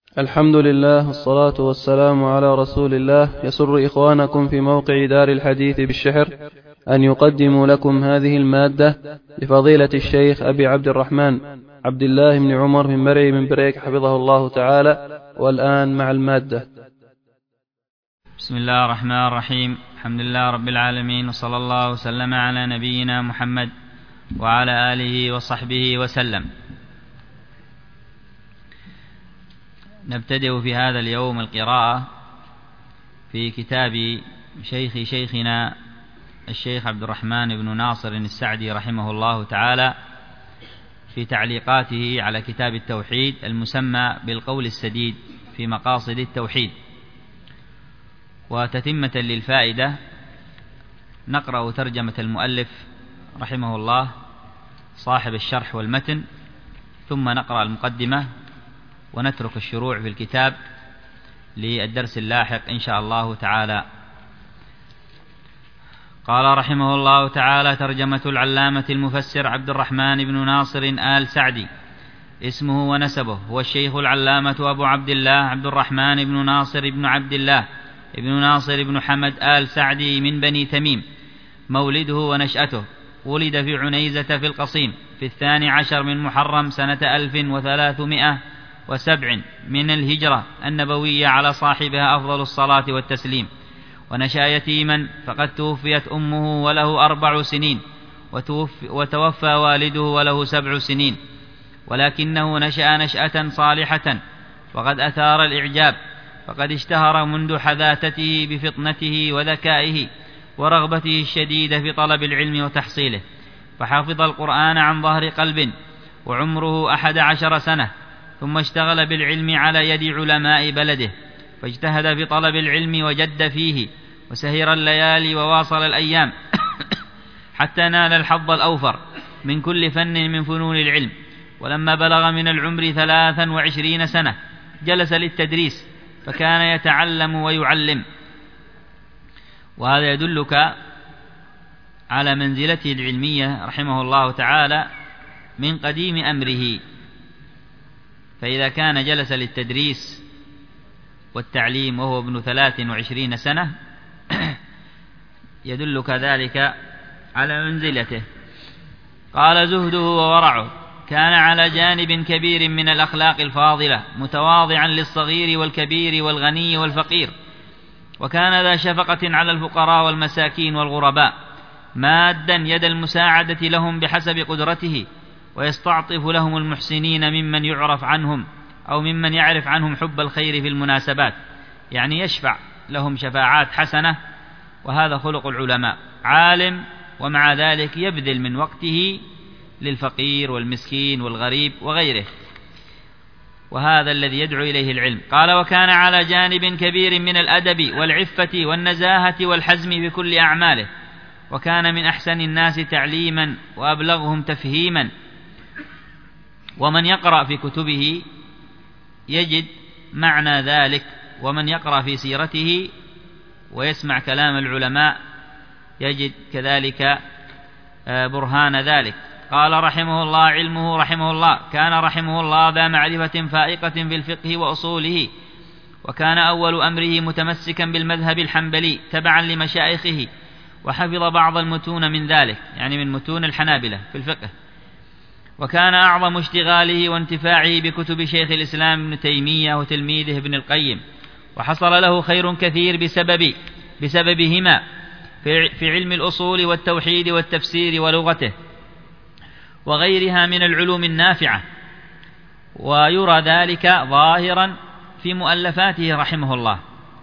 الحمد لله والصلاة والسلام على رسول الله. يسر إخوانكم في موقع دار الحديث بالشحر أن يقدموا لكم هذه المادة لفضيلة الشيخ أبي عبد الرحمن عبد الله بن عمر بن مرعي بن بريك حفظه الله تعالى. والآن مع المادة. بسم الله الرحمن الرحيم. الحمد لله رب العالمين، وصلى الله وسلم على نبينا محمد وعلى آله وصحبه وسلم. نبتدئ في هذا اليوم القراءة في كتاب شيخنا الشيخ عبد الرحمن بن ناصر السعدي رحمه الله تعالى في تعليقاته على كتاب التوحيد المسمى بالقول السديد في مقاصد التوحيد. وتتمة للفائدة نقرأ ترجمة المؤلف رحمه الله صاحب الشرح والمتن، ثم نقرأ المقدمة ونترك الشروع في الكتاب للدرس اللاحق إن شاء الله تعالى. قال رحمه الله تعالى: ترجمة العلامة المفسر عبد الرحمن بن ناصر آل سعدي. اسمه ونسبه: هو الشيخ العلامة أبو عبد الله عبد الرحمن بن ناصر بن عبد الله ابن ناصر بن حمد آل سعدي من بني تميم. مولده ونشأته: ولد في عنيزة في القصيم في 12 من محرم سنة 1307 من الهجرة النبوية على صاحبها أفضل الصلاة والتسليم. ونشأ يتيما، فقد توفيت أمه وله 4 سنين، وتوفى والده وله 7 سنين، ولكنه نشأ نشأة صالحة وقد أثار الإعجاب، فقد اشتهر منذ حداثته بفطنته وذكائه ورغبته الشديدة في طلب العلم وتحصيله، فحفظ القرآن عن ظهر قلب وعمره 11 سنة، ثم اشتغل بالعلم على يد علماء بلده، فاجتهد في طلب العلم وجد فيه، وسهر الليالي وواصل الأيام حتى نال الحظ الأوفر من كل فن من فنون العلم. ولما بلغ من العمر 23 سنة جلس للتدريس، فكان يتعلم ويعلم. وهذا يدلك على منزلته العلمية رحمه الله تعالى من قديم أمره. فإذا كان جلس للتدريس والتعليم وهو ابن 23 سنة يدلك ذلك على منزلته. قال: زهده وورعه كان على جانب كبير من الأخلاق الفاضلة، متواضعا للصغير والكبير والغني والفقير، وكان ذا شفقة على الفقراء والمساكين والغرباء، مادا يد المساعدة لهم بحسب قدرته، ويستعطف لهم المحسنين ممن يعرف عنهم أو ممن يعرف عنهم حب الخير في المناسبات، يعني يشفع لهم شفاعات حسنة، وهذا خلق العلماء. عالم ومع ذلك يبذل من وقته للفقير والمسكين والغريب وغيره، وهذا الذي يدعو إليه العلم. قال: وكان على جانب كبير من الأدب والعفة والنزاهة والحزم في كل أعماله، وكان من أحسن الناس تعليما وأبلغهم تفهيما. ومن يقرأ في كتبه يجد معنى ذلك، ومن يقرأ في سيرته ويسمع كلام العلماء يجد كذلك برهان ذلك. قال رحمه الله: علمه رحمه الله كان رحمه الله ذا معرفة فائقة في الفقه وأصوله، وكان أول أمره متمسكا بالمذهب الحنبلي تبعا لمشايخه، وحفظ بعض المتون من ذلك، يعني من متون الحنابلة في الفقه. وكان أعظم اشتغاله وانتفاعه بكتب شيخ الإسلام ابن تيمية وتلميذه ابن القيم، وحصل له خير كثير بسببهما في علم الأصول والتوحيد والتفسير ولغته وغيرها من العلوم النافعة، ويرى ذلك ظاهرا في مؤلفاته رحمه الله.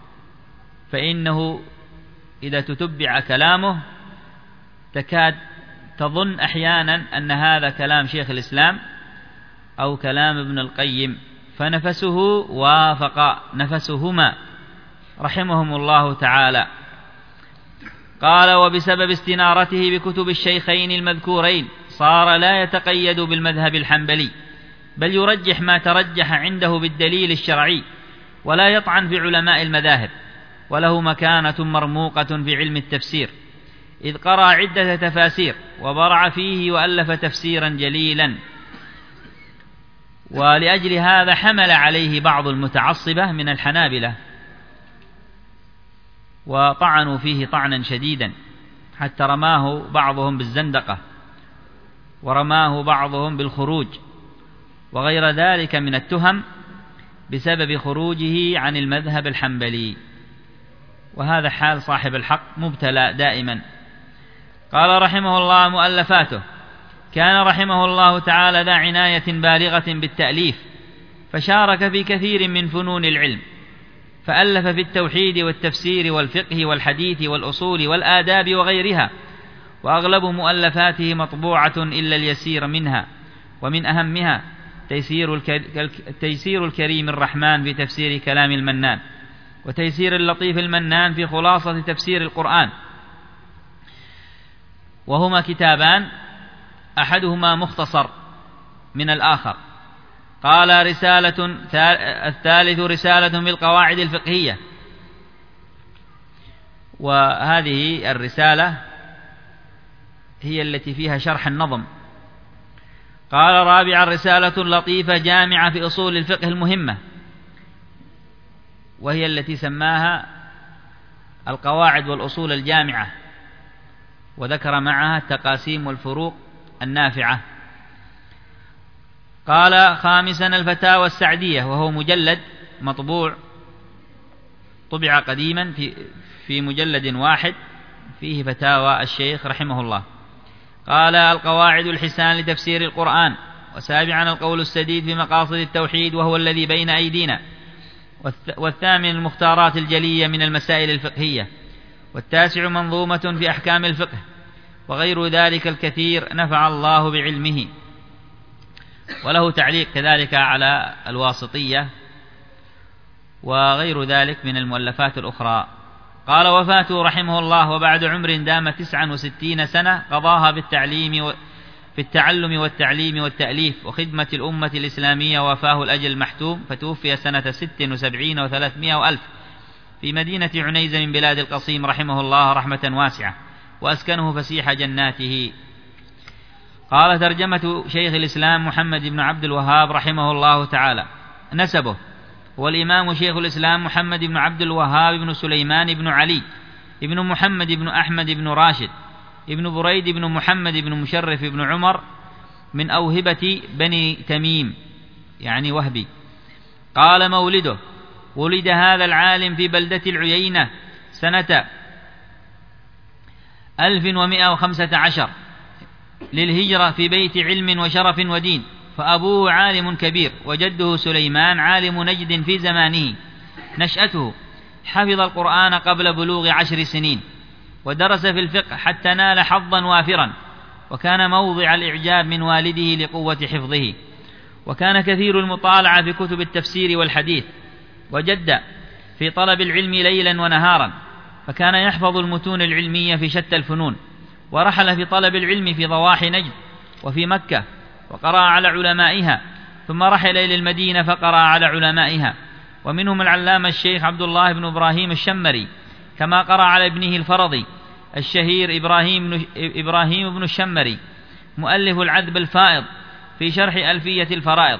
فإنه إذا تتبع كلامه تكاد تظن أحيانا أن هذا كلام شيخ الإسلام أو كلام ابن القيم، فنفسه وافق نفسهما رحمهم الله تعالى. قال: وبسبب استنارته بكتب الشيخين المذكورين صار لا يتقيد بالمذهب الحنبلي، بل يرجح ما ترجح عنده بالدليل الشرعي، ولا يطعن في علماء المذاهب. وله مكانة مرموقة في علم التفسير، إذ قرأ عدة تفاسير وبرع فيه وألف تفسيرا جليلا. ولأجل هذا حمل عليه بعض المتعصبة من الحنابلة وطعنوا فيه طعنا شديدا، حتى رماه بعضهم بالزندقة، ورماه بعضهم بالخروج وغير ذلك من التهم بسبب خروجه عن المذهب الحنبلي، وهذا حال صاحب الحق مبتلى دائما. قال رحمه الله: مؤلفاته: كان رحمه الله تعالى ذا عناية بالغة بالتأليف، فشارك في كثير من فنون العلم، فألف في التوحيد والتفسير والفقه والحديث والأصول والآداب وغيرها، وأغلب مؤلفاته مطبوعة إلا اليسير منها، ومن أهمها تيسير الكريم الرحمن في تفسير كلام المنان، وتيسير اللطيف المنان في خلاصة تفسير القرآن، وهما كتابان أحدهما مختصر من الآخر. قال: الثالث رسالة بالقواعد الفقهية، وهذه الرسالة هي التي فيها شرح النظم. قال: رابعا رسالة لطيفة جامعة في أصول الفقه المهمة، وهي التي سماها القواعد والأصول الجامعة، وذكر معها التقاسيم والفروق النافعة. قال: خامسا الفتاوى السعدية، وهو مجلد مطبوع، طبع قديما في مجلد واحد، فيه فتاوى الشيخ رحمه الله. قال: القواعد الحسان لتفسير القرآن. وسابعا القول السديد في مقاصد التوحيد، وهو الذي بين أيدينا. والثامن المختارات الجلية من المسائل الفقهية. والتاسع منظومة في أحكام الفقه، وغير ذلك الكثير نفع الله بعلمه. وله تعليق كذلك على الواسطية، وغير ذلك من المؤلفات الأخرى. قال: وفاته رحمه الله وبعد عمر دام 69 سنة قضاها في التعلم والتعليم والتأليف وخدمة الأمة الإسلامية، وفاه الأجل المحتوم، فتوفي سنة 76 و300 وألف في مدينة عنيز من بلاد القصيم رحمه الله رحمة واسعة، وأسكنه فسيح جناته. قال: ترجمة شيخ الإسلام محمد بن عبد الوهاب رحمه الله تعالى. نسبه: والإمام شيخ الإسلام محمد بن عبد الوهاب بن سليمان بن علي ابن محمد بن أحمد بن راشد ابن بريد بن محمد بن مشرف بن عمر من أوهبة بني تميم، يعني وهبي. قال: مولده: ولد هذا العالم في بلدة العيينة سنة 1115 للهجرة في بيت علم وشرف ودين، فأبوه عالم كبير، وجده سليمان عالم نجد في زمانه. نشأته: حفظ القرآن قبل بلوغ 10 سنين، ودرس في الفقه حتى نال حظا وافرا، وكان موضع الإعجاب من والده لقوة حفظه، وكان كثير المطالعة في كتب التفسير والحديث، وجد في طلب العلم ليلا ونهارا، فكان يحفظ المتون العلمية في شتى الفنون، ورحل في طلب العلم في ضواحي نجد وفي مكة، وقرأ على علمائها، ثم رحل إلى المدينة فقرأ على علمائها، ومنهم العلامة الشيخ عبد الله بن إبراهيم الشمري، كما قرأ على ابنه الفرضي الشهير إبراهيم بن الشمري مؤلف العذب الفائض في شرح ألفية الفرائض،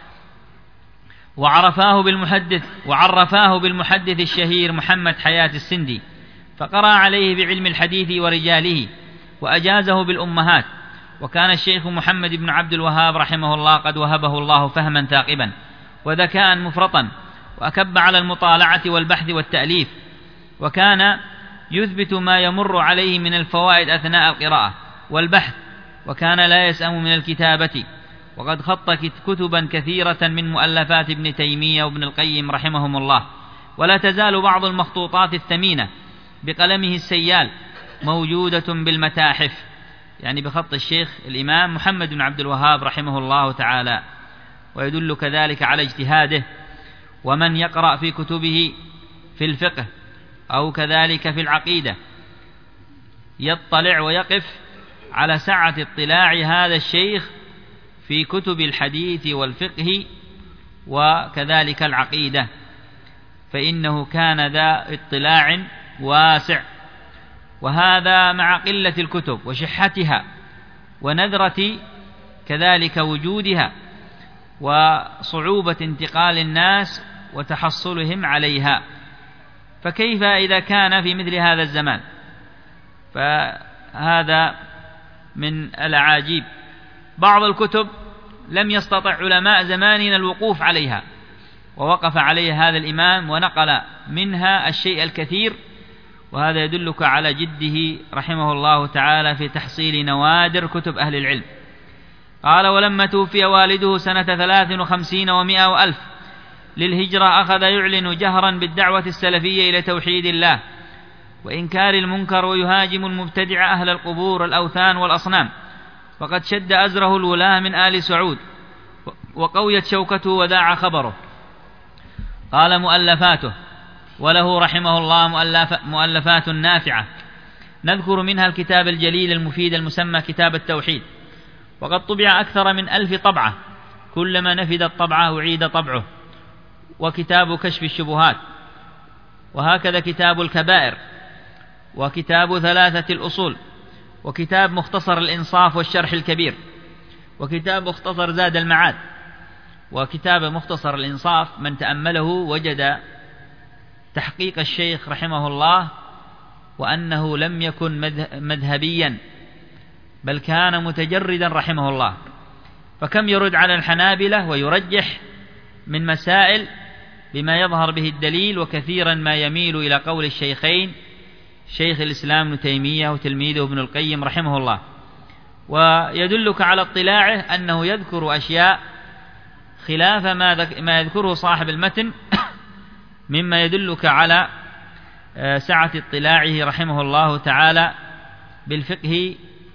وعرفاه بالمحدث الشهير محمد حياة السندي، فقرأ عليه بعلم الحديث ورجاله، وأجازه بالأمهات. وكان الشيخ محمد بن عبد الوهاب رحمه الله قد وهبه الله فهما ثاقبا وذكاء مفرطا، وأكب على المطالعة والبحث والتأليف، وكان يثبت ما يمر عليه من الفوائد أثناء القراءة والبحث، وكان لا يسأم من الكتابة، وقد خط كتبا كثيرة من مؤلفات ابن تيمية وابن القيم رحمهم الله، ولا تزال بعض المخطوطات الثمينة بقلمه السيال موجودة بالمتاحف، يعني بخط الشيخ الإمام محمد بن عبد الوهاب رحمه الله تعالى، ويدل كذلك على اجتهاده. ومن يقرأ في كتبه في الفقه أو كذلك في العقيدة يطلع ويقف على سعة اطلاع هذا الشيخ في كتب الحديث والفقه وكذلك العقيدة، فإنه كان ذا اطلاع واسع، وهذا مع قلة الكتب وشحتها ونذرة كذلك وجودها، وصعوبة انتقال الناس وتحصلهم عليها، فكيف إذا كان في مثل هذا الزمان؟ فهذا من الأعاجيب. بعض الكتب لم يستطع علماء زماننا الوقوف عليها، ووقف عليها هذا الإمام ونقل منها الشيء الكثير، وهذا يدلك على جده رحمه الله تعالى في تحصيل نوادر كتب أهل العلم. قال: ولما توفي والده سنة 53 و100 وألف للهجرة أخذ يعلن جهرا بالدعوة السلفية إلى توحيد الله وإنكار المنكر، ويهاجم المبتدع أهل القبور الأوثان والأصنام، وقد شد أزره الولاة من آل سعود، وقويت شوكته وذاع خبره. قال: مؤلفاته، وله رحمه الله مؤلفات نافعة، نذكر منها الكتاب الجليل المفيد المسمى كتاب التوحيد، وقد طبع أكثر من 1000 طبعة، كلما نفدت طبعة أعيد طبعه، وكتاب كشف الشبهات، وهكذا كتاب الكبائر، وكتاب 3 الأصول، وكتاب مختصر الإنصاف والشرح الكبير، وكتاب مختصر زاد المعاد. وكتاب مختصر الإنصاف من تأمله وجد تحقيق الشيخ رحمه الله، وأنه لم يكن مذهبيا، بل كان متجردا رحمه الله، فكم يرد على الحنابلة ويرجح من مسائل بما يظهر به الدليل، وكثيرا ما يميل إلى قول الشيخين شيخ الإسلام ابن تيمية وتلميذه ابن القيم رحمه الله. ويدلك على اطلاعه أنه يذكر أشياء خلاف ما يذكره صاحب المتن مما يدلك على سعة اطلاعه رحمه الله تعالى بالفقه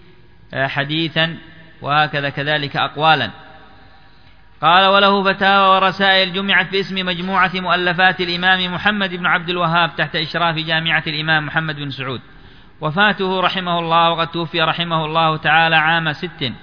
حديثا، وهكذا كذلك أقوالا. قال: وله فتاوى ورسائل جمعت باسم مجموعة مؤلفات الإمام محمد بن عبد الوهاب تحت إشراف جامعة الإمام محمد بن سعود. وفاته رحمه الله، وقد توفي رحمه الله تعالى عام 6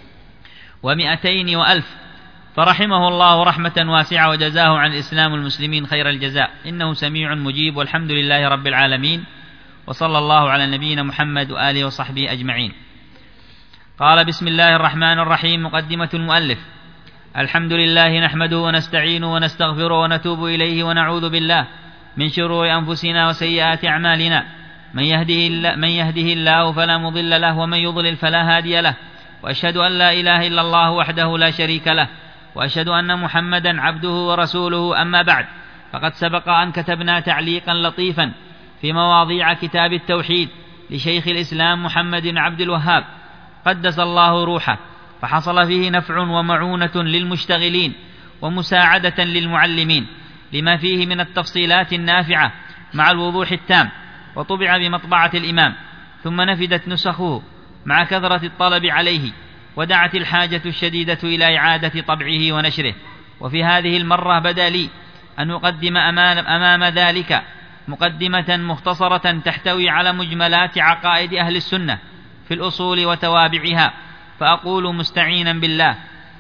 و200 وألف، فرحمه الله رحمة واسعة، وجزاه عن الإسلام والمسلمين خير الجزاء، إنه سميع مجيب، والحمد لله رب العالمين، وصلى الله على نبينا محمد وآله وصحبه أجمعين. قال: بسم الله الرحمن الرحيم. مقدمة المؤلف: الحمد لله نحمده ونستعينه ونستغفره ونتوب إليه، ونعوذ بالله من شرور أنفسنا وسيئات أعمالنا، من يهده الله فلا مضل له، ومن يضلل فلا هادي له، وأشهد أن لا إله إلا الله وحده لا شريك له، وأشهد أن محمدا عبده ورسوله. أما بعد، فقد سبق أن كتبنا تعليقا لطيفا في مواضيع كتاب التوحيد لشيخ الإسلام محمد بن عبد الوهاب قدس الله روحه، فحصل فيه نفع ومعونة للمشتغلين ومساعدة للمعلمين، لما فيه من التفصيلات النافعة مع الوضوح التام، وطبع بمطبعة الإمام، ثم نفدت نسخه مع كثرة الطلب عليه، ودعت الحاجة الشديدة إلى إعادة طبعه ونشره. وفي هذه المرة بدا لي أن أقدم أمام ذلك مقدمة مختصرة تحتوي على مجملات عقائد أهل السنة في الأصول وتوابعها، فأقول مستعينا بالله،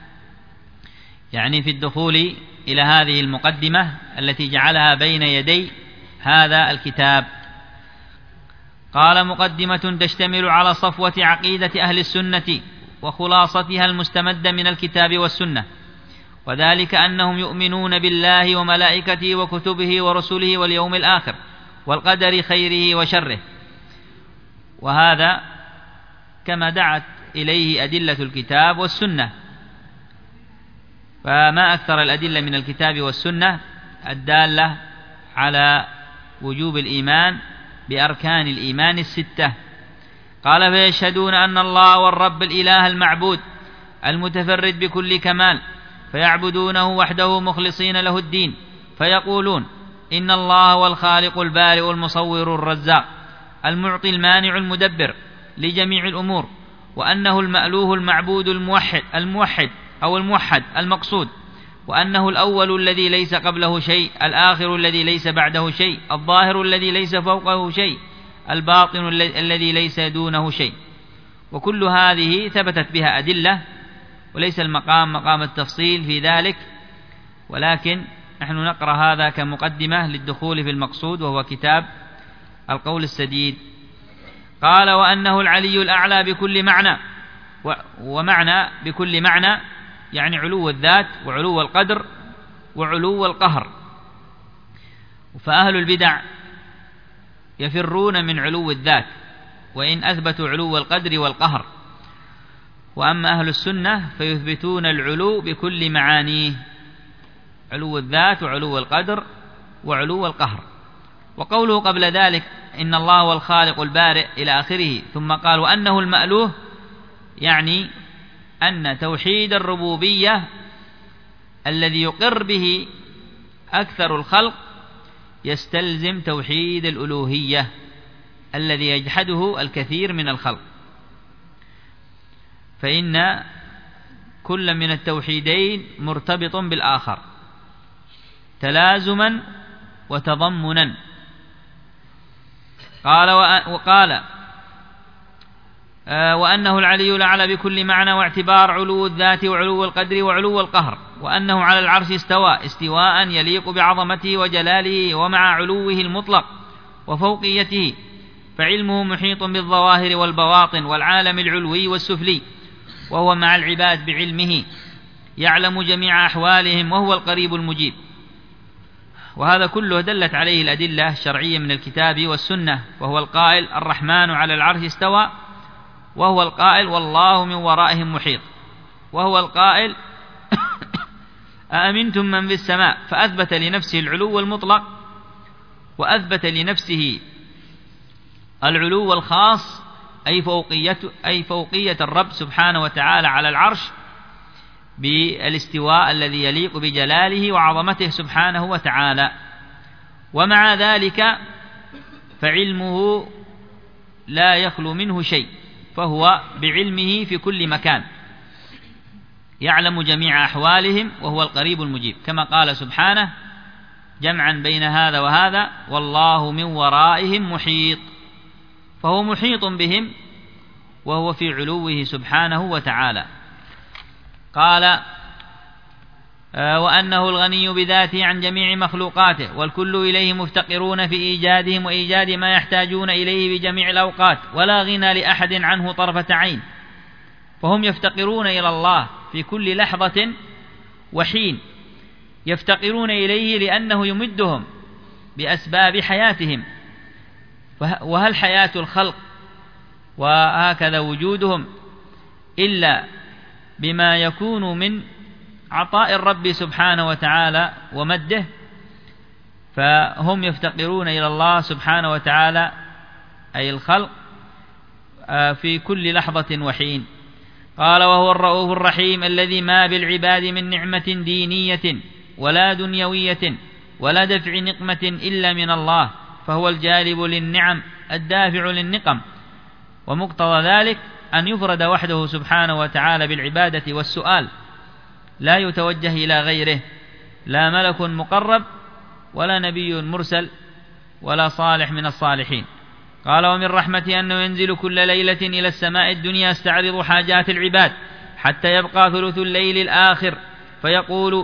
يعني في الدخول إلى هذه المقدمة التي جعلها بين يدي هذا الكتاب. قال: مقدمة تشتمل على صفوة عقيدة أهل السنة وخلاصتها المستمدة من الكتاب والسنة، وذلك أنهم يؤمنون بالله وملائكته وكتبه ورسله واليوم الآخر والقدر خيره وشره، وهذا كما دعت إليه أدلة الكتاب والسنة، فما أكثر الأدلة من الكتاب والسنة الدالة على وجوب الإيمان بأركان الإيمان 6. قال: فيشهدون أن الله والرب الإله المعبود المتفرد بكل كمال، فيعبدونه وحده مخلصين له الدين، فيقولون: إن الله هو الخالق البارئ المصور الرزاق المعطي المانع المدبر لجميع الأمور، وأنه المألوه المعبود الموحد المقصود، وأنه الأول الذي ليس قبله شيء، الآخر الذي ليس بعده شيء، الظاهر الذي ليس فوقه شيء، الباطن الذي ليس دونه شيء. وكل هذه ثبتت بها أدلة، وليس المقام مقام التفصيل في ذلك، ولكن نحن نقرأ هذا كمقدمة للدخول في المقصود، وهو كتاب القول السديد. قال: وأنه العلي الأعلى بكل معنى، ومعنى بكل معنى يعني علو الذات وعلو القدر وعلو القهر. فأهل البدع يفرون من علو الذات وإن أثبتوا علو القدر والقهر، وأما أهل السنة فيثبتون العلو بكل معانيه، علو الذات وعلو القدر وعلو القهر. وقوله قبل ذلك إن الله هو الخالق البارئ إلى آخره، ثم قال وأنه المألوه، يعني أن توحيد الربوبية الذي يقر به أكثر الخلق يستلزم توحيد الألوهية الذي يجحده الكثير من الخلق، فإن كل من التوحيدين مرتبط بالآخر تلازما وتضمنا. وقال وأنه العلي الأعلى بكل معنى واعتبار، علو الذات وعلو القدر وعلو القهر، وأنه على العرش استوى استواء يليق بعظمته وجلاله ومع علوه المطلق وفوقيته، فعلمه محيط بالظواهر والبواطن والعالم العلوي والسفلي، وهو مع العباد بعلمه يعلم جميع أحوالهم وهو القريب المجيب. وهذا كله دلت عليه الأدلة الشرعية من الكتاب والسنة، وهو القائل الرحمن على العرش استوى، وهو القائل والله من ورائهم محيط، وهو القائل أأمنتم من في السماء، فأثبت لنفسه العلو المطلق وأثبت لنفسه العلو الخاص أي فوقية الرب سبحانه وتعالى على العرش بالاستواء الذي يليق بجلاله وعظمته سبحانه وتعالى. ومع ذلك فعلمه لا يخلو منه شيء، فهو بعلمه في كل مكان يعلم جميع أحوالهم وهو القريب المجيب، كما قال سبحانه جمعا بين هذا وهذا والله من ورائهم محيط، فهو محيط بهم وهو في علوه سبحانه وتعالى. قال وأنه الغني بذاته عن جميع مخلوقاته، والكل إليه مفتقرون في إيجادهم وإيجاد ما يحتاجون إليه بجميع الأوقات، ولا غنى لأحد عنه طرفة عين، فهم يفتقرون إلى الله في كل لحظة وحين، يفتقرون إليه لأنه يمدهم بأسباب حياتهم. وهل حياة الخلق وهكذا وجودهم إلا بما يكون من عطاء الرب سبحانه وتعالى ومده؟ فهم يفتقرون إلى الله سبحانه وتعالى أي الخلق في كل لحظة وحين. قال وهو الرؤوف الرحيم الذي ما بالعباد من نعمة دينية ولا دنيوية ولا دفع نقمة إلا من الله، فهو الجالب للنعم الدافع للنقم، ومقتضى ذلك أن يفرد وحده سبحانه وتعالى بالعبادة والسؤال، لا يتوجه إلى غيره، لا ملك مقرب ولا نبي مرسل ولا صالح من الصالحين. قال ومن رحمته أنه ينزل كل ليلة إلى السماء الدنيا يستعرض حاجات العباد حتى يبقى ثلث الليل الآخر، فيقول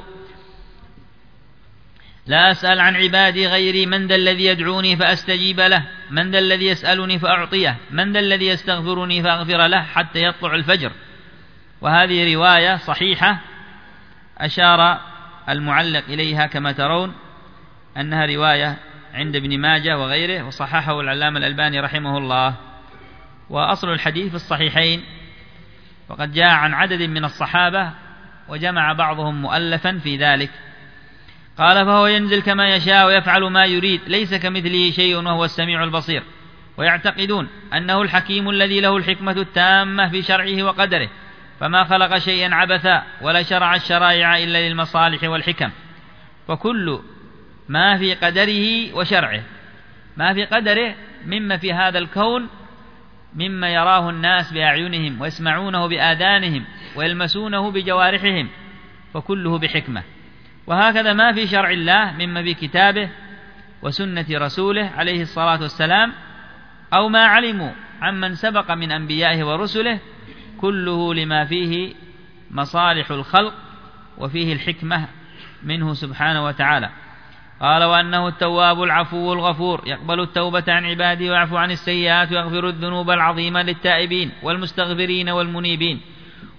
لا أسأل عن عبادي غيري، من ذا الذي يدعوني فأستجيب له، من ذا الذي يسألني فأعطيه، من ذا الذي يستغفرني فأغفر له حتى يطلع الفجر. وهذه رواية صحيحة أشار المعلق إليها كما ترون أنها رواية عند ابن ماجه وغيره، وصححه العلامة الألباني رحمه الله. وأصل الحديث في الصحيحين، وقد جاء عن عدد من الصحابة وجمع بعضهم مؤلفا في ذلك. قال فهو ينزل كما يشاء ويفعل ما يريد، ليس كمثله شيء وهو السميع البصير. ويعتقدون أنه الحكيم الذي له الحكمة التامة في شرعه وقدره، فما خلق شيئا عبثا ولا شرع الشرائع إلا للمصالح والحكم، فكل ما في قدره وشرعه، ما في قدره مما في هذا الكون مما يراه الناس بأعينهم ويسمعونه بآذانهم ويلمسونه بجوارحهم، فكله بحكمة. وهكذا ما في شرع الله مما في كتابه وسنة رسوله عليه الصلاة والسلام، أو ما علموا عمن سبق من أنبيائه ورسله، كله لما فيه مصالح الخلق وفيه الحكمة منه سبحانه وتعالى. قال وأنه التواب العفو الغفور، يقبل التوبة عن عباده ويعفو عن السيئات ويغفر الذنوب العظيمة للتائبين والمستغفرين والمنيبين،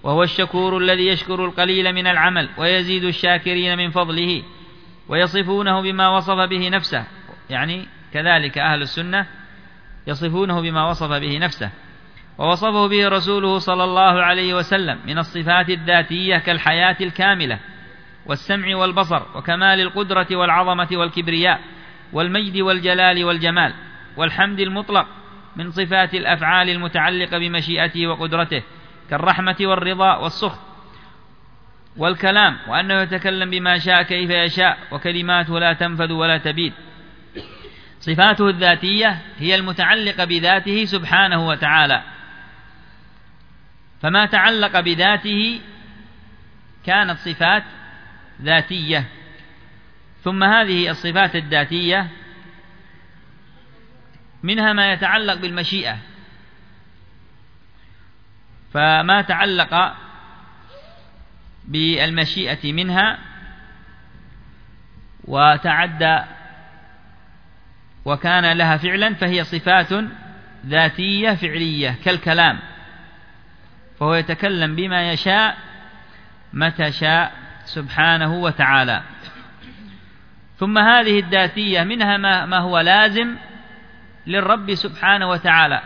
وهو الشكور الذي يشكر القليل من العمل ويزيد الشاكرين من فضله، ويصفونه بما وصف به نفسه، يعني كذلك أهل السنة يصفونه بما وصف به نفسه ووصفه به رسوله صلى الله عليه وسلم من الصفات الذاتية كالحياة الكاملة والسمع والبصر وكمال القدرة والعظمة والكبرياء والمجد والجلال والجمال والحمد المطلق من صفات الأفعال المتعلقة بمشيئته وقدرته كالرحمة والرضا والسخط والكلام، وأنه يتكلم بما شاء كيف يشاء وكلماته لا تنفذ ولا تبيد. صفاته الذاتية هي المتعلقة بذاته سبحانه وتعالى، فما تعلق بذاته كانت صفات ذاتية. ثم هذه الصفات الذاتية منها ما يتعلق بالمشيئة، فما تعلق بالمشيئة منها وتعدى وكان لها فعلا فهي صفات ذاتية فعلية كالكلام، فهو يتكلم بما يشاء متى شاء سبحانه وتعالى. ثم هذه الذاتية منها ما هو لازم للرب سبحانه وتعالى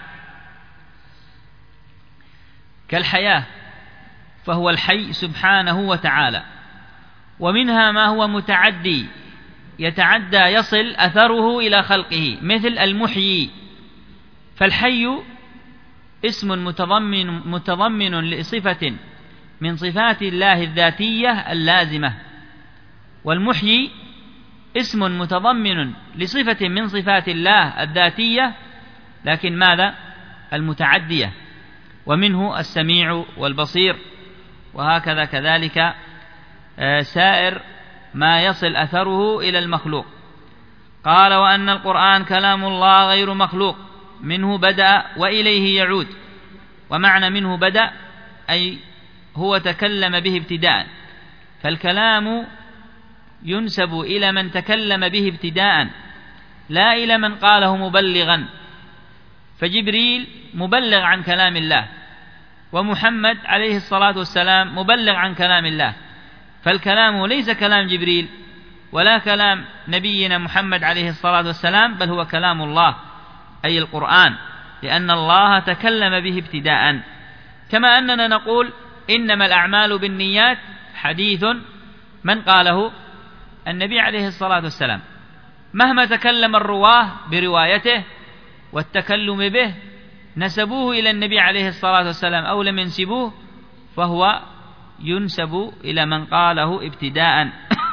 كالحياة، فهو الحي سبحانه وتعالى. ومنها ما هو متعدي يتعدى يصل أثره إلى خلقه مثل المحيي، فالحي اسم متضمن لصفة من صفات الله الذاتية اللازمة، والمحيي اسم متضمن لصفة من صفات الله الذاتية لكن ماذا؟ المتعدية. ومنه السميع والبصير، وهكذا كذلك سائر ما يصل أثره إلى المخلوق. قال وأن القرآن كلام الله غير مخلوق، منه بدأ وإليه يعود. ومعنى منه بدأ أي هو تكلم به ابتداء، فالكلام ينسب إلى من تكلم به ابتداء لا إلى من قاله مبلغا، فجبريل مبلغ عن كلام الله، ومحمد عليه الصلاة والسلام مبلغ عن كلام الله، فالكلام ليس كلام جبريل ولا كلام نبينا محمد عليه الصلاة والسلام، بل هو كلام الله أي القرآن، لأن الله تكلم به ابتداء. كما أننا نقول إنما الأعمال بالنيات حديث من قاله؟ النبي عليه الصلاة والسلام، مهما تكلم الرواه بروايته والتكلم به نسبوه إلى النبي عليه الصلاة والسلام أو لم ينسبوه فهو ينسب إلى من قاله ابتداء.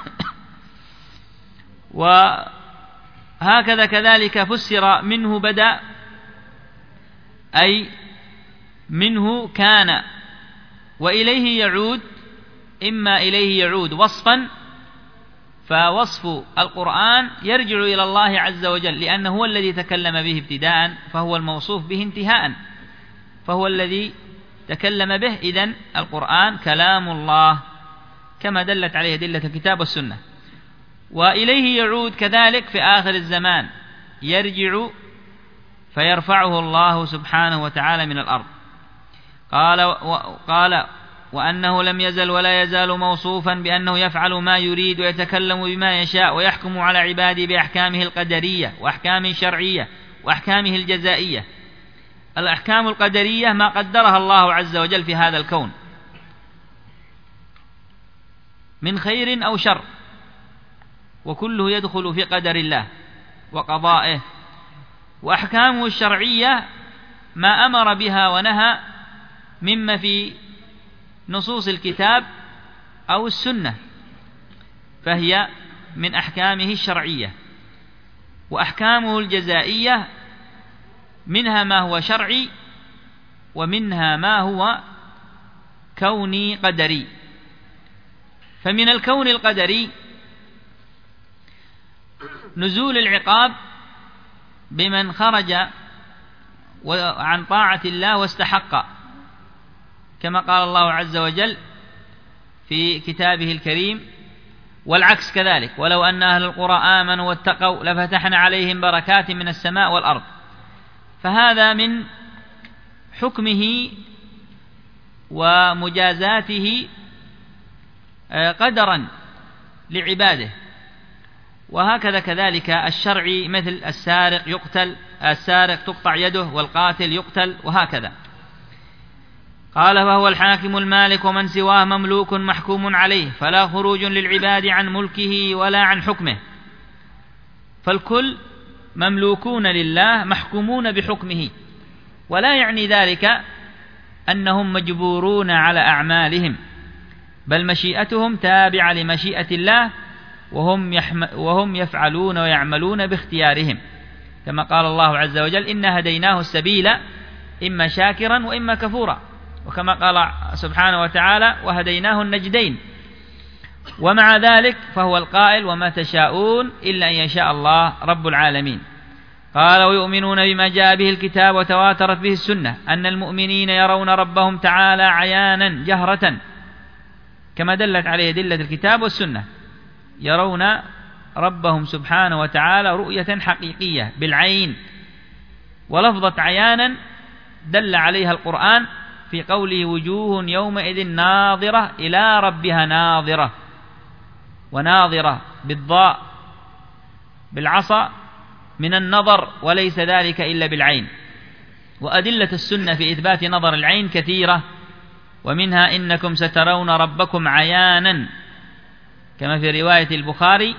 وهكذا كذلك فسر منه بدأ أي منه كان، وإليه يعود إما إليه يعود وصفا، فوصف القرآن يرجع إلى الله عز وجل لأنه هو الذي تكلم به ابتداء، فهو الموصوف به انتهاء، فهو الذي تكلم به. إذن القرآن كلام الله كما دلت عليه أدلة الكتاب والسنة. وإليه يعود كذلك في آخر الزمان، يرجع فيرفعه الله سبحانه وتعالى من الأرض. قال وأنه لم يزل ولا يزال موصوفا بأنه يفعل ما يريد ويتكلم بما يشاء ويحكم على عباده بأحكامه القدرية وأحكامه الشرعية وأحكامه الجزائية. الأحكام القدرية ما قدرها الله عز وجل في هذا الكون من خير أو شر، وكله يدخل في قدر الله وقضائه. وأحكامه الشرعية ما أمر بها ونهى مما في نصوص الكتاب أو السنة، فهي من أحكامه الشرعية. وأحكامه الجزائية منها ما هو شرعي ومنها ما هو كوني قدري. فمن الكون القدري نزول العقاب بمن خرج عن طاعة الله واستحق، كما قال الله عز وجل في كتابه الكريم، والعكس كذلك، ولو أن أهل القرى آمنوا واتقوا لفتحنا عليهم بركات من السماء والأرض. فهذا من حكمه ومجازاته قدرا لعباده. وهكذا كذلك الشرعي، مثل السارق تقطع يده، والقاتل يقتل، وهكذا. قال: فهو الحاكم المالك، ومن سواه مملوك محكوم عليه، فلا خروج للعباد عن ملكه ولا عن حكمه، فالكل مملوكون لله محكومون بحكمه، ولا يعني ذلك أنهم مجبورون على أعمالهم، بل مشيئتهم تابعة لمشيئة الله، وهم يفعلون ويعملون باختيارهم، كما قال الله عز وجل: إنا هديناه السبيل إما شاكرا وإما كفورا، وكما قال سبحانه وتعالى: وهديناه النجدين. ومع ذلك فهو القائل: وما تشاءون إلا أن يشاء الله رب العالمين. قال: ويؤمنون بما جاء به الكتاب وتواترت به السنة أن المؤمنين يرون ربهم تعالى عيانا جهرة، كما دلت عليه أدلة الكتاب والسنة، يرون ربهم سبحانه وتعالى رؤية حقيقية بالعين. ولفظة عيانا دل عليها القرآن في قوله: وجوه يومئذ ناظرة إلى ربها ناظرة، وناظرة بالضاء بالعصا من النظر، وليس ذلك إلا بالعين. وأدلة السنة في إثبات نظر العين كثيرة، ومنها: إنكم سترون ربكم عيانا، كما في رواية البخاري.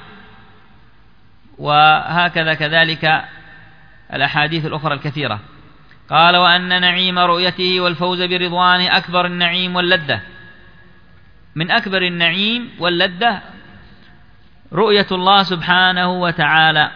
وهكذا كذلك الأحاديث الأخرى الكثيرة. قال: وأن نعيم رؤيته والفوز برضوانه أكبر النعيم واللذة. من أكبر النعيم واللذة رؤية الله سبحانه وتعالى.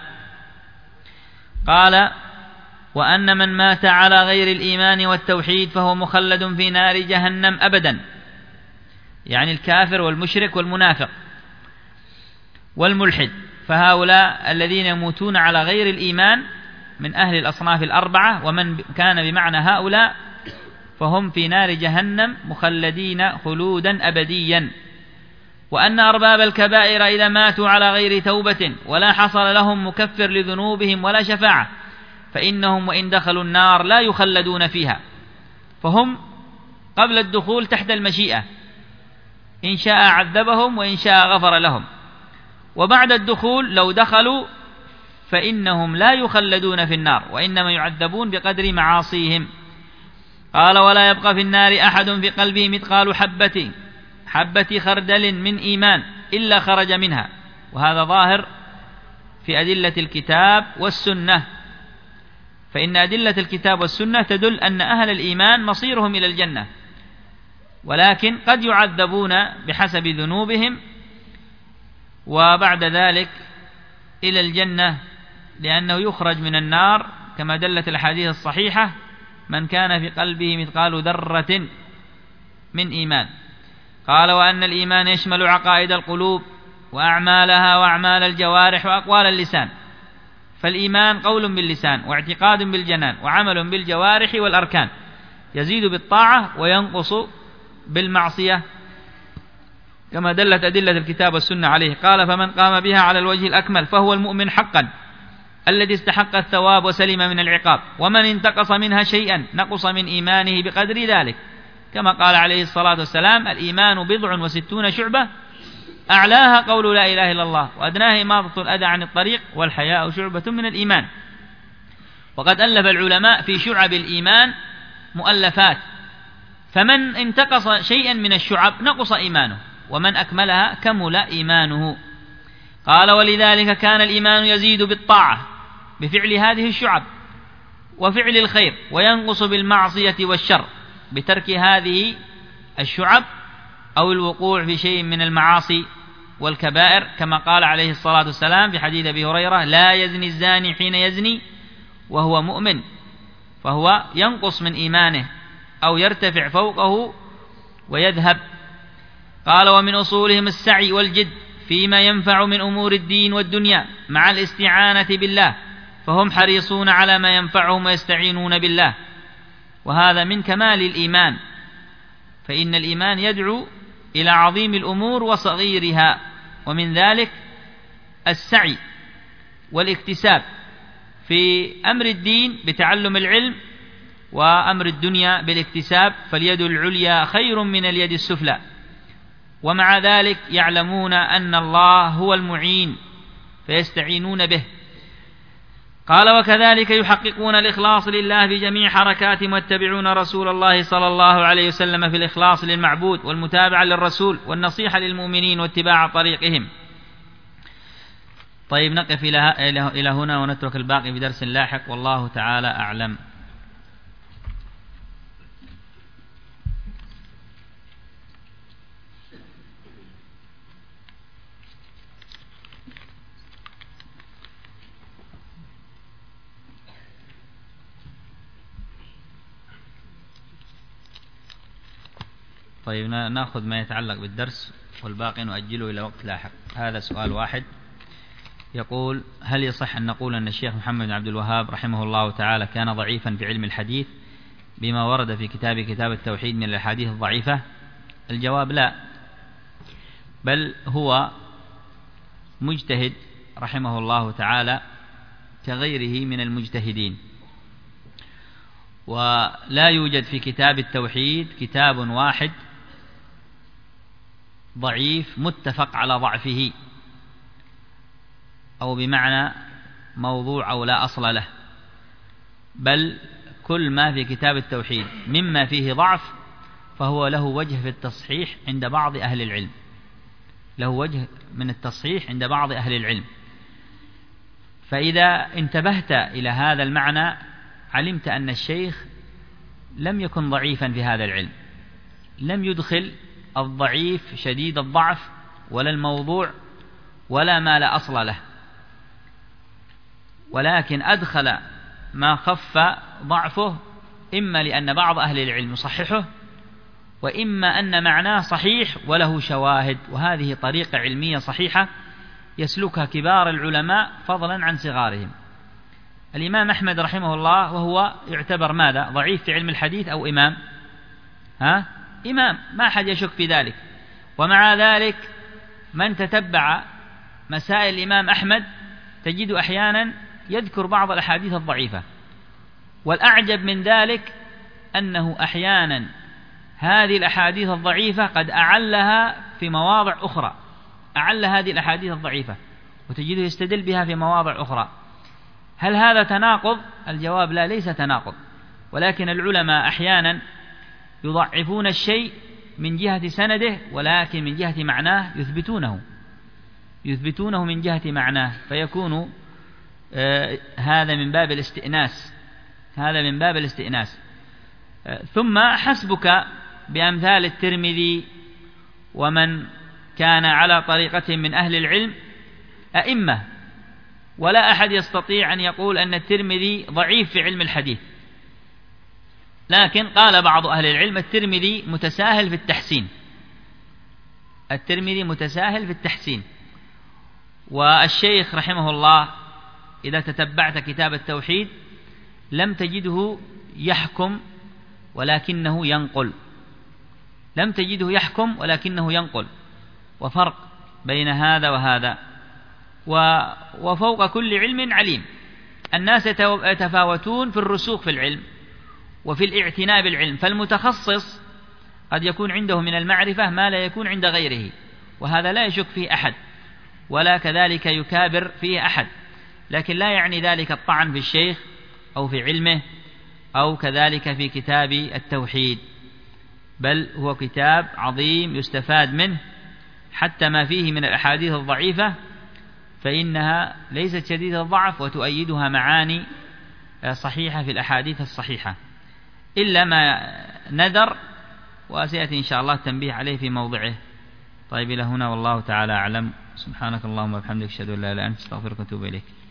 قال: وأن من مات على غير الإيمان والتوحيد فهو مخلد في نار جهنم أبدا، يعني الكافر والمشرك والمنافق والملحد، فهؤلاء الذين يموتون على غير الإيمان من أهل الأصناف الأربعة، ومن كان بمعنى هؤلاء فهم في نار جهنم مخلدين خلودا أبديا. وأن أرباب الكبائر إذا ماتوا على غير توبة ولا حصل لهم مكفر لذنوبهم ولا شفاعة، فإنهم وإن دخلوا النار لا يخلدون فيها، فهم قبل الدخول تحت المشيئة، إن شاء عذبهم وإن شاء غفر لهم. وبعد الدخول لو دخلوا فإنهم لا يخلدون في النار، وإنما يعذبون بقدر معاصيهم. قال: ولا يبقى في النار أحد في قلبه مثقال حبة خردل من إيمان إلا خرج منها. وهذا ظاهر في أدلة الكتاب والسنة، فإن أدلة الكتاب والسنة تدل أن أهل الإيمان مصيرهم إلى الجنة، ولكن قد يعذبون بحسب ذنوبهم، وبعد ذلك إلى الجنة، لأنه يخرج من النار كما دلت الأحاديث الصحيحة من كان في قلبه مثقال ذرة من إيمان. قال: وأن الإيمان يشمل عقائد القلوب وأعمالها وأعمال الجوارح وأقوال اللسان، فالإيمان قول باللسان واعتقاد بالجنان وعمل بالجوارح والأركان، يزيد بالطاعة وينقص بالمعصية، كما دلت أدلة الكتاب والسنة عليه. قال: فمن قام بها على الوجه الأكمل فهو المؤمن حقا الذي استحق الثواب وسلم من العقاب، ومن انتقص منها شيئا نقص من إيمانه بقدر ذلك، كما قال عليه الصلاة والسلام: الإيمان 60 شعبة، أعلاها قول لا إله إلا الله، وأدناها إماطة الأذى عن الطريق، والحياء شعبة من الإيمان. وقد ألف العلماء في شعب الإيمان مؤلفات، فمن انتقص شيئا من الشعب نقص إيمانه، ومن أكملها كمل إيمانه. قال: ولذلك كان الإيمان يزيد بالطاعة بفعل هذه الشعب وفعل الخير، وينقص بالمعصية والشر بترك هذه الشعب أو الوقوع في شيء من المعاصي والكبائر، كما قال عليه الصلاة والسلام في حديث أبي هريرة: لا يزني الزاني حين يزني وهو مؤمن، فهو ينقص من إيمانه أو يرتفع فوقه ويذهب. قال: ومن أصولهم السعي والجد فيما ينفع من أمور الدين والدنيا مع الاستعانة بالله، فهم حريصون على ما ينفعهم ويستعينون بالله، وهذا من كمال الإيمان، فإن الإيمان يدعو إلى عظيم الأمور وصغيرها، ومن ذلك السعي والاكتساب في أمر الدين بتعلم العلم وأمر الدنيا بالاكتساب، فاليد العليا خير من اليد السفلى، ومع ذلك يعلمون أن الله هو المعين فيستعينون به. قال: وكذلك يحققون الإخلاص لله في جميع حركاتهم، ويتبعون رسول الله صلى الله عليه وسلم في الإخلاص للمعبود والمتابعة للرسول والنصيحة للمؤمنين واتباع طريقهم. طيب، نقف إلى هنا ونترك الباقي في درس لاحق، والله تعالى أعلم. طيب، نأخذ ما يتعلق بالدرس والباقي نؤجله إلى وقت لاحق. هذا سؤال واحد يقول: هل يصح أن نقول أن الشيخ محمد بن عبد الوهاب رحمه الله تعالى كان ضعيفا في علم الحديث بما ورد في كتاب التوحيد من الأحاديث الضعيفة؟ الجواب: لا، بل هو مجتهد رحمه الله تعالى كغيره من المجتهدين، ولا يوجد في كتاب التوحيد كتاب واحد ضعيف متفق على ضعفه، أو بمعنى موضوع أو لا أصل له، بل كل ما في كتاب التوحيد مما فيه ضعف فهو له وجه في التصحيح عند بعض أهل العلم، له وجه من التصحيح عند بعض أهل العلم. فإذا انتبهت إلى هذا المعنى علمت أن الشيخ لم يكن ضعيفا في هذا العلم، لم يدخل الضعيف شديد الضعف ولا الموضوع ولا ما لا أصل له، ولكن أدخل ما خف ضعفه، إما لأن بعض أهل العلم يصححه، وإما أن معناه صحيح وله شواهد. وهذه طريقة علمية صحيحة يسلكها كبار العلماء فضلا عن صغارهم. الإمام أحمد رحمه الله وهو يعتبر ماذا؟ ضعيف في علم الحديث أو إمام؟ إمام، ما أحد يشك في ذلك. ومع ذلك من تتبع مسائل الإمام أحمد تجد أحيانا يذكر بعض الأحاديث الضعيفة، والأعجب من ذلك أنه أحيانا هذه الأحاديث الضعيفة قد أعلها في مواضع أخرى، أعل هذه الأحاديث الضعيفة وتجده يستدل بها في مواضع أخرى. هل هذا تناقض؟ الجواب: لا، ليس تناقض، ولكن العلماء أحيانا يضعفون الشيء من جهة سنده، ولكن من جهة معناه يثبتونه من جهة معناه، فيكون هذا من باب الاستئناس. ثم حسبك بأمثال الترمذي ومن كان على طريقة من أهل العلم أئمة، ولا أحد يستطيع أن يقول أن الترمذي ضعيف في علم الحديث، لكن قال بعض أهل العلم الترمذي متساهل في التحسين. والشيخ رحمه الله إذا تتبعت كتاب التوحيد لم تجده يحكم ولكنه ينقل، وفرق بين هذا وهذا. وفوق كل علم عليم، الناس يتفاوتون في الرسوخ في العلم وفي الاعتناء بالعلم، فالمتخصص قد يكون عنده من المعرفة ما لا يكون عند غيره، وهذا لا يشك فيه أحد ولا كذلك يكابر فيه أحد، لكن لا يعني ذلك الطعن في الشيخ أو في علمه أو كذلك في كتاب التوحيد، بل هو كتاب عظيم يستفاد منه، حتى ما فيه من الأحاديث الضعيفة فإنها ليست شديدة الضعف وتؤيدها معاني صحيحة في الأحاديث الصحيحة، إلا ما نذر، وسيأتي إن شاء الله التنبيه عليه في موضعه. طيب، إلى هنا والله تعالى أعلم. سبحانك اللهم وبحمدك، أشهد أن لا إله إلا أنت، أستغفرك وأتوب إليك.